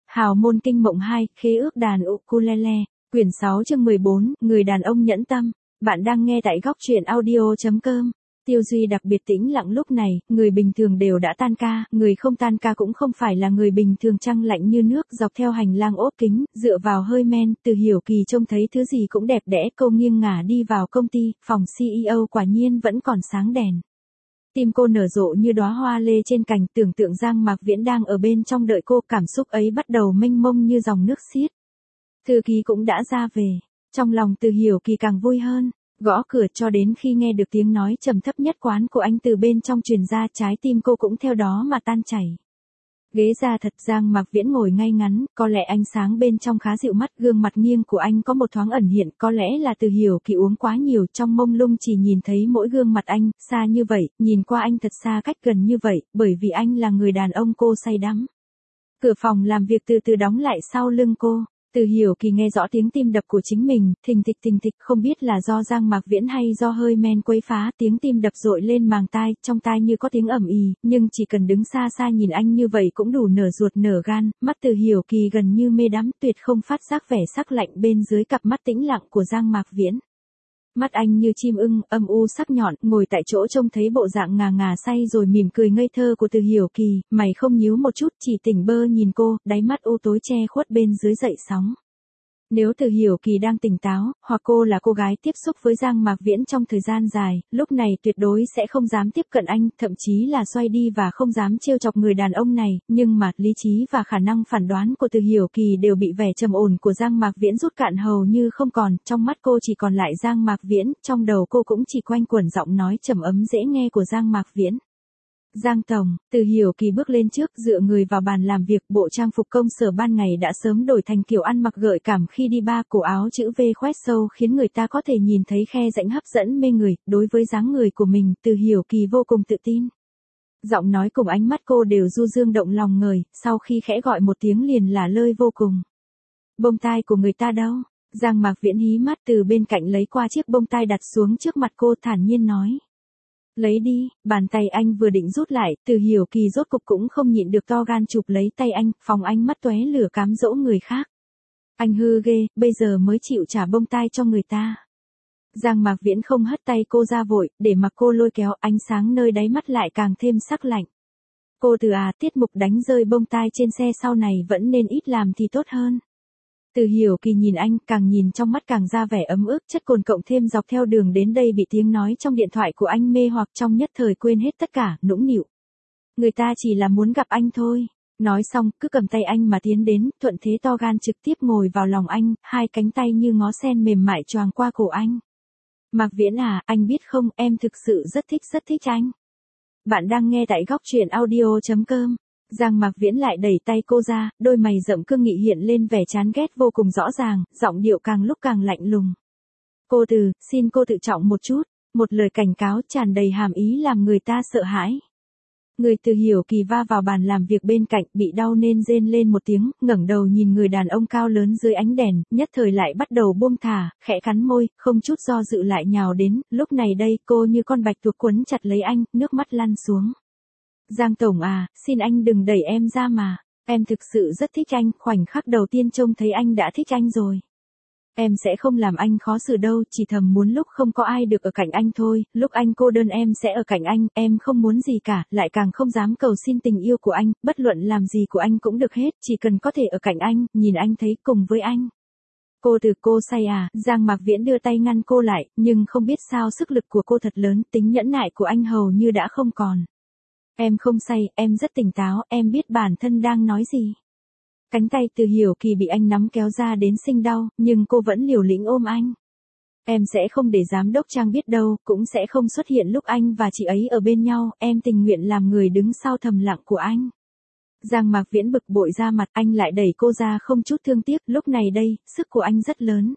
Hào môn kinh mộng 2, khế ước đàn ukulele, quyển 6 chương 14, người đàn ông nhẫn tâm. Bạn đang nghe tại góc truyện audio.com. Tiêu Duy đặc biệt tĩnh lặng lúc này, người bình thường đều đã tan ca, người không tan ca cũng không phải là người bình thường, trăng lạnh như nước dọc theo hành lang ốp kính, dựa vào hơi men, Từ Hiểu Kỳ trông thấy thứ gì cũng đẹp đẽ, cô nghiêng ngả đi vào công ty, phòng CEO quả nhiên vẫn còn sáng đèn. Tim cô nở rộ như đóa hoa lê trên cành, tưởng tượng Giang Mạc Viễn đang ở bên trong đợi cô, cảm xúc ấy bắt đầu mênh mông như dòng nước xiết. Thư ký cũng đã ra về, trong lòng Từ Hiểu Kỳ càng vui hơn, gõ cửa cho đến khi nghe được tiếng nói trầm thấp nhất quán của anh từ bên trong truyền ra, trái tim cô cũng theo đó mà tan chảy. Ghế ra thật, Giang Mạc Viễn ngồi ngay ngắn, có lẽ ánh sáng bên trong khá dịu mắt, gương mặt nghiêng của anh có một thoáng ẩn hiện, có lẽ là Từ Hiểu Kỳ uống quá nhiều, trong mông lung chỉ nhìn thấy mỗi gương mặt anh, xa như vậy, nhìn qua anh thật xa cách gần như vậy, bởi vì anh là người đàn ông cô say đắm. Cửa phòng làm việc từ từ đóng lại sau lưng cô. Từ Hiểu Kỳ nghe rõ tiếng tim đập của chính mình, thình thịch, không biết là do Giang Mạc Viễn hay do hơi men quấy phá, tiếng tim đập dội lên màng tai, trong tai như có tiếng ầm ì, nhưng chỉ cần đứng xa xa nhìn anh như vậy cũng đủ nở ruột nở gan, mắt Từ Hiểu Kỳ gần như mê đắm, tuyệt không phát giác vẻ sắc lạnh bên dưới cặp mắt tĩnh lặng của Giang Mạc Viễn. Mắt anh như chim ưng, âm u sắc nhọn, ngồi tại chỗ trông thấy bộ dạng ngà ngà say rồi mỉm cười ngây thơ của Từ Hiểu Kỳ, mày không nhíu một chút, chỉ tỉnh bơ nhìn cô, đáy mắt u tối che khuất bên dưới dậy sóng. Nếu Từ Hiểu Kỳ đang tỉnh táo, hoặc cô là cô gái tiếp xúc với Giang Mạc Viễn trong thời gian dài, lúc này tuyệt đối sẽ không dám tiếp cận anh, thậm chí là xoay đi và không dám trêu chọc người đàn ông này, nhưng mà lý trí và khả năng phản đoán của Từ Hiểu Kỳ đều bị vẻ trầm ổn của Giang Mạc Viễn rút cạn hầu như không còn, trong mắt cô chỉ còn lại Giang Mạc Viễn, trong đầu cô cũng chỉ quanh quẩn giọng nói trầm ấm dễ nghe của Giang Mạc Viễn. Giang Tổng, Từ Hiểu Kỳ bước lên trước, dựa người vào bàn làm việc, bộ trang phục công sở ban ngày đã sớm đổi thành kiểu ăn mặc gợi cảm khi đi bar, cổ áo chữ V khoét sâu khiến người ta có thể nhìn thấy khe rãnh hấp dẫn mê người, đối với dáng người của mình, Từ Hiểu Kỳ vô cùng tự tin. Giọng nói cùng ánh mắt cô đều du dương động lòng người, sau khi khẽ gọi một tiếng liền là lơi vô cùng. Bông tai của người ta đâu? Giang Mạc Viễn hí mắt từ bên cạnh lấy qua chiếc bông tai đặt xuống trước mặt cô, thản nhiên nói. Lấy đi, bàn tay anh vừa định rút lại, Từ Hiểu Kỳ rốt cục cũng không nhịn được to gan chụp lấy tay anh, phóng ánh mắt tóe lửa cám dỗ người khác. Anh hư ghê, bây giờ mới chịu trả bông tai cho người ta. Giang Mạc Viễn không hất tay cô ra vội, để mặc cô lôi kéo, ánh sáng nơi đáy mắt lại càng thêm sắc lạnh. Cô Từ tiết mục đánh rơi bông tai trên xe sau này vẫn nên ít làm thì tốt hơn. Từ Hiểu Kỳ nhìn anh, càng nhìn trong mắt càng ra vẻ ấm ức, chất cồn cộng thêm dọc theo đường đến đây bị tiếng nói trong điện thoại của anh mê hoặc, trong nhất thời quên hết tất cả, nũng nịu. Người ta chỉ là muốn gặp anh thôi. Nói xong, cứ cầm tay anh mà tiến đến, thuận thế to gan trực tiếp ngồi vào lòng anh, hai cánh tay như ngó sen mềm mại choàng qua cổ anh. Mạc Viễn anh biết không, em thực sự rất thích anh. Bạn đang nghe tại góc truyện audio.com. Giang Mạc Viễn lại đẩy tay cô ra, đôi mày rậm cương nghị hiện lên vẻ chán ghét vô cùng rõ ràng, giọng điệu càng lúc càng lạnh lùng. Cô Từ, xin cô tự trọng một chút, một lời cảnh cáo tràn đầy hàm ý làm người ta sợ hãi. Người Từ Hiểu Kỳ va vào bàn làm việc bên cạnh, bị đau nên rên lên một tiếng, ngẩng đầu nhìn người đàn ông cao lớn dưới ánh đèn, nhất thời lại bắt đầu buông thả, khẽ cắn môi, không chút do dự lại nhào đến, lúc này đây cô như con bạch tuộc quấn chặt lấy anh, nước mắt lăn xuống. Giang Tổng xin anh đừng đẩy em ra mà, em thực sự rất thích anh, khoảnh khắc đầu tiên trông thấy anh đã thích anh rồi. Em sẽ không làm anh khó xử đâu, chỉ thầm muốn lúc không có ai được ở cạnh anh thôi, lúc anh cô đơn em sẽ ở cạnh anh, em không muốn gì cả, lại càng không dám cầu xin tình yêu của anh, bất luận làm gì của anh cũng được hết, chỉ cần có thể ở cạnh anh, nhìn anh thấy cùng với anh. Cô Từ, cô say Giang Mạc Viễn đưa tay ngăn cô lại, nhưng không biết sao sức lực của cô thật lớn, tính nhẫn nại của anh hầu như đã không còn. Em không say, em rất tỉnh táo, em biết bản thân đang nói gì. Cánh tay Từ Hiểu Kỳ bị anh nắm kéo ra đến sinh đau, nhưng cô vẫn liều lĩnh ôm anh. Em sẽ không để giám đốc Trang biết đâu, cũng sẽ không xuất hiện lúc anh và chị ấy ở bên nhau, em tình nguyện làm người đứng sau thầm lặng của anh. Giang Mạc Viễn bực bội ra mặt, anh lại đẩy cô ra không chút thương tiếc, lúc này đây, sức của anh rất lớn.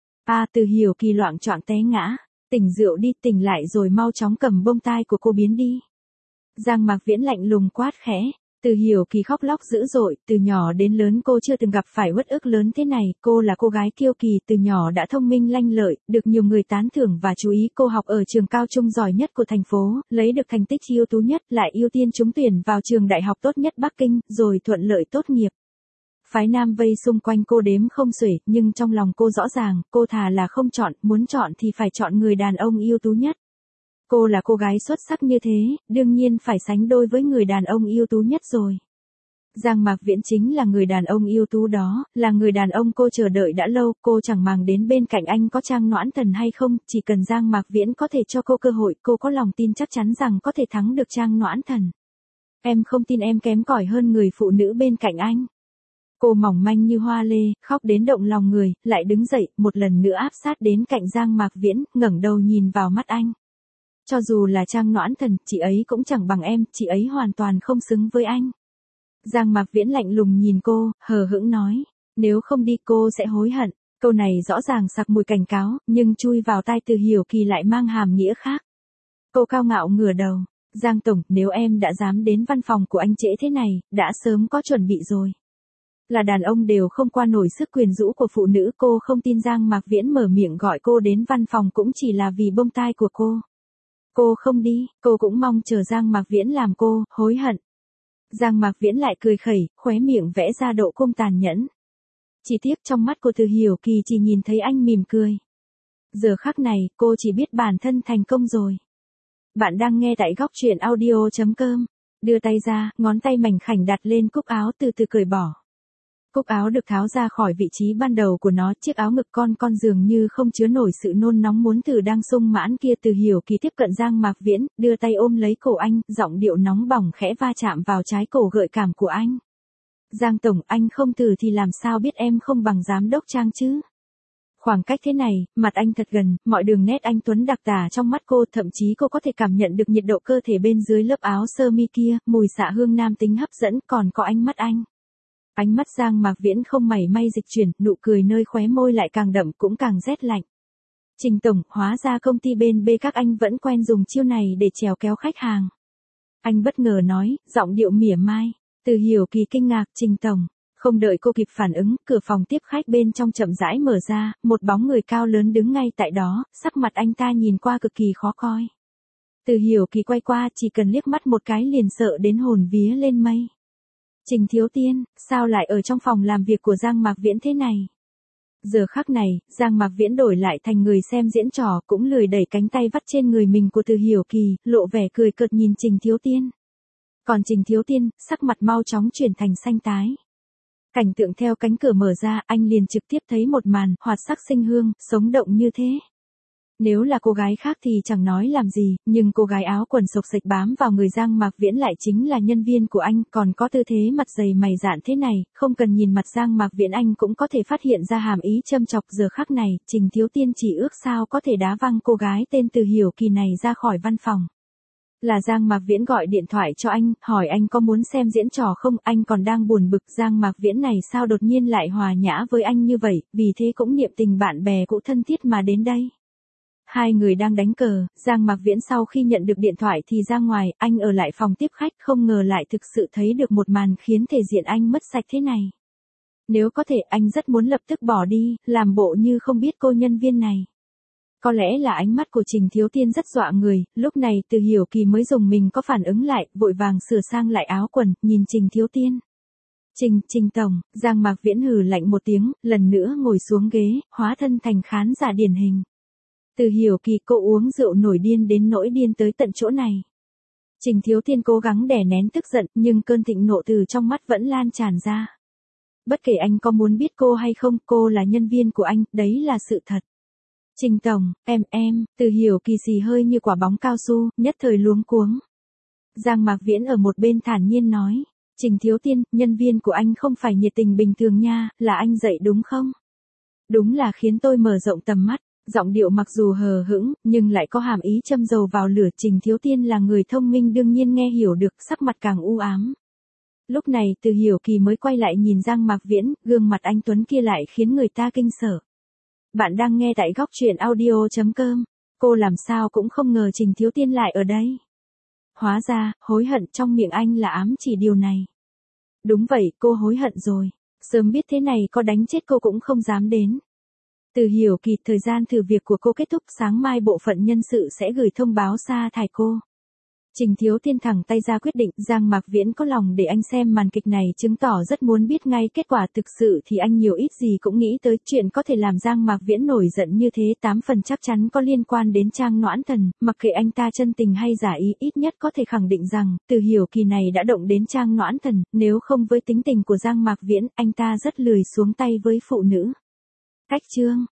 Từ Hiểu Kỳ loạng choạng té ngã, tỉnh rượu đi, tỉnh lại rồi mau chóng cầm bông tai của cô biến đi. Giang Mạc Viễn lạnh lùng quát khẽ, Từ Hiểu Kỳ khóc lóc dữ dội, từ nhỏ đến lớn cô chưa từng gặp phải uất ức lớn thế này, cô là cô gái kiêu kỳ, từ nhỏ đã thông minh lanh lợi, được nhiều người tán thưởng và chú ý, cô học ở trường cao trung giỏi nhất của thành phố, lấy được thành tích ưu tú nhất, lại ưu tiên trúng tuyển vào trường đại học tốt nhất Bắc Kinh, rồi thuận lợi tốt nghiệp. Phái nam vây xung quanh cô đếm không xuể, nhưng trong lòng cô rõ ràng, cô thà là không chọn, muốn chọn thì phải chọn người đàn ông ưu tú nhất. Cô là cô gái xuất sắc như thế, đương nhiên phải sánh đôi với người đàn ông ưu tú nhất rồi. Giang Mạc Viễn chính là người đàn ông ưu tú đó, là người đàn ông cô chờ đợi đã lâu, cô chẳng màng đến bên cạnh anh có Trang Noãn Thần hay không, chỉ cần Giang Mạc Viễn có thể cho cô cơ hội, cô có lòng tin chắc chắn rằng có thể thắng được Trang Noãn Thần. Em không tin em kém cỏi hơn người phụ nữ bên cạnh anh. Cô mỏng manh như hoa lê, khóc đến động lòng người, lại đứng dậy, một lần nữa áp sát đến cạnh Giang Mạc Viễn, ngẩng đầu nhìn vào mắt anh. Cho dù là Trang Noãn Thần, chị ấy cũng chẳng bằng em, chị ấy hoàn toàn không xứng với anh. Giang Mạc Viễn lạnh lùng nhìn cô, hờ hững nói, nếu không đi cô sẽ hối hận. Câu này rõ ràng sặc mùi cảnh cáo, nhưng chui vào tai Từ Hiểu Kỳ lại mang hàm nghĩa khác. Cô cao ngạo ngửa đầu, Giang Tổng, nếu em đã dám đến văn phòng của anh trễ thế này, đã sớm có chuẩn bị rồi. Là đàn ông đều không qua nổi sức quyến rũ của phụ nữ, cô không tin Giang Mạc Viễn mở miệng gọi cô đến văn phòng cũng chỉ là vì bông tai của cô. Cô không đi, cô cũng mong chờ Giang Mạc Viễn làm cô hối hận. Giang Mạc Viễn lại cười khẩy, khóe miệng vẽ ra độ cong tàn nhẫn. Chỉ tiếc trong mắt của Từ Hiểu Kỳ chỉ nhìn thấy anh mỉm cười. Giờ khắc này, cô chỉ biết bản thân thành công rồi. Bạn đang nghe tại góc truyện audio.com. Đưa tay ra, ngón tay mảnh khảnh đặt lên cúc áo từ từ cởi bỏ. Cúc áo được tháo ra khỏi vị trí ban đầu của nó, chiếc áo ngực con dường như không chứa nổi sự nôn nóng muốn thử đang sung mãn kia. Từ Hiểu Kỳ tiếp cận Giang Mạc Viễn, đưa tay ôm lấy cổ anh, giọng điệu nóng bỏng khẽ va chạm vào trái cổ gợi cảm của anh. Giang Tổng, anh không thử thì làm sao biết em không bằng giám đốc Trang chứ? Khoảng cách thế này, mặt anh thật gần, mọi đường nét anh tuấn đặc tả trong mắt cô, thậm chí cô có thể cảm nhận được nhiệt độ cơ thể bên dưới lớp áo sơ mi kia, mùi xạ hương nam tính hấp dẫn, còn có ánh mắt anh. Ánh mắt Giang Mạc Viễn không mảy may dịch chuyển, nụ cười nơi khóe môi lại càng đậm cũng càng rét lạnh. Trình Tổng, hóa ra công ty bên B các anh vẫn quen dùng chiêu này để chèo kéo khách hàng. Anh bất ngờ nói, giọng điệu mỉa mai. Từ Hiểu Kỳ kinh ngạc, Trình Tổng. Không đợi cô kịp phản ứng, cửa phòng tiếp khách bên trong chậm rãi mở ra, một bóng người cao lớn đứng ngay tại đó, sắc mặt anh ta nhìn qua cực kỳ khó coi. Từ Hiểu Kỳ quay qua, chỉ cần liếc mắt một cái liền sợ đến hồn vía lên mây. Trình Thiếu Tiên, sao lại ở trong phòng làm việc của Giang Mạc Viễn thế này? Giờ khắc này, Giang Mạc Viễn đổi lại thành người xem diễn trò, cũng lười đẩy cánh tay vắt trên người mình của Từ Hiểu Kỳ, lộ vẻ cười cợt nhìn Trình Thiếu Tiên. Còn Trình Thiếu Tiên, sắc mặt mau chóng chuyển thành xanh tái. Cảnh tượng theo cánh cửa mở ra, anh liền trực tiếp thấy một màn hoạt sắc sinh hương, sống động như thế. Nếu là cô gái khác thì chẳng nói làm gì, nhưng cô gái áo quần xộc xệch bám vào người Giang Mạc Viễn lại chính là nhân viên của anh, còn có tư thế mặt dày mày dạn thế này, không cần nhìn mặt Giang Mạc Viễn anh cũng có thể phát hiện ra hàm ý châm chọc. Giờ khắc này, Trình Thiếu Tiên chỉ ước sao có thể đá văng cô gái tên Từ Hiểu Kỳ này ra khỏi văn phòng. Là Giang Mạc Viễn gọi điện thoại cho anh, hỏi anh có muốn xem diễn trò không, anh còn đang buồn bực Giang Mạc Viễn này sao đột nhiên lại hòa nhã với anh như vậy, vì thế cũng niệm tình bạn bè cũ thân thiết mà đến đây. Hai người đang đánh cờ, Giang Mạc Viễn sau khi nhận được điện thoại thì ra ngoài, anh ở lại phòng tiếp khách, không ngờ lại thực sự thấy được một màn khiến thể diện anh mất sạch thế này. Nếu có thể anh rất muốn lập tức bỏ đi, làm bộ như không biết cô nhân viên này. Có lẽ là ánh mắt của Trình Thiếu Tiên rất dọa người, lúc này Từ Hiểu Kỳ mới dùng mình có phản ứng lại, vội vàng sửa sang lại áo quần, nhìn Trình Thiếu Tiên. Trình Tổng, Giang Mạc Viễn hừ lạnh một tiếng, lần nữa ngồi xuống ghế, hóa thân thành khán giả điển hình. Từ Hiểu Kỳ, cô uống rượu nổi điên đến nỗi điên tới tận chỗ này. Trình Thiếu Tiên cố gắng đè nén tức giận, nhưng cơn thịnh nộ từ trong mắt vẫn lan tràn ra. Bất kể anh có muốn biết cô hay không, cô là nhân viên của anh, đấy là sự thật. Trình Tổng, em, Từ Hiểu Kỳ xì hơi như quả bóng cao su, nhất thời luống cuống. Giang Mạc Viễn ở một bên thản nhiên nói, Trình Thiếu Tiên, nhân viên của anh không phải nhiệt tình bình thường nha, là anh dạy đúng không? Đúng là khiến tôi mở rộng tầm mắt, giọng điệu mặc dù hờ hững, nhưng lại có hàm ý châm dầu vào lửa. Trình Thiếu Tiên là người thông minh đương nhiên nghe hiểu được, sắc mặt càng u ám. Lúc này Từ Hiểu Kỳ mới quay lại nhìn Giang Mạc Viễn, gương mặt anh tuấn kia lại khiến người ta kinh sợ. Bạn đang nghe tại góc truyện audio.com. Cô làm sao cũng không ngờ Trình Thiếu Tiên lại ở đây. Hóa ra, hối hận trong miệng anh là ám chỉ điều này. Đúng vậy, cô hối hận rồi. Sớm biết thế này có đánh chết cô cũng không dám đến. Từ Hiểu Kỳ, thời gian thử việc của cô kết thúc, sáng mai bộ phận nhân sự sẽ gửi thông báo sa thải cô. Trình Thiếu Thiên thẳng tay ra quyết định, Giang Mạc Viễn có lòng để anh xem màn kịch này chứng tỏ rất muốn biết ngay kết quả thực sự thì anh nhiều ít gì cũng nghĩ tới chuyện có thể làm Giang Mạc Viễn nổi giận như thế 8 phần chắc chắn có liên quan đến Trang Noãn Thần, mặc kệ anh ta chân tình hay giả ý ít nhất có thể khẳng định rằng, Từ Hiểu Kỳ này đã động đến Trang Noãn Thần, nếu không với tính tình của Giang Mạc Viễn, anh ta rất lười xuống tay với phụ nữ. Cách chương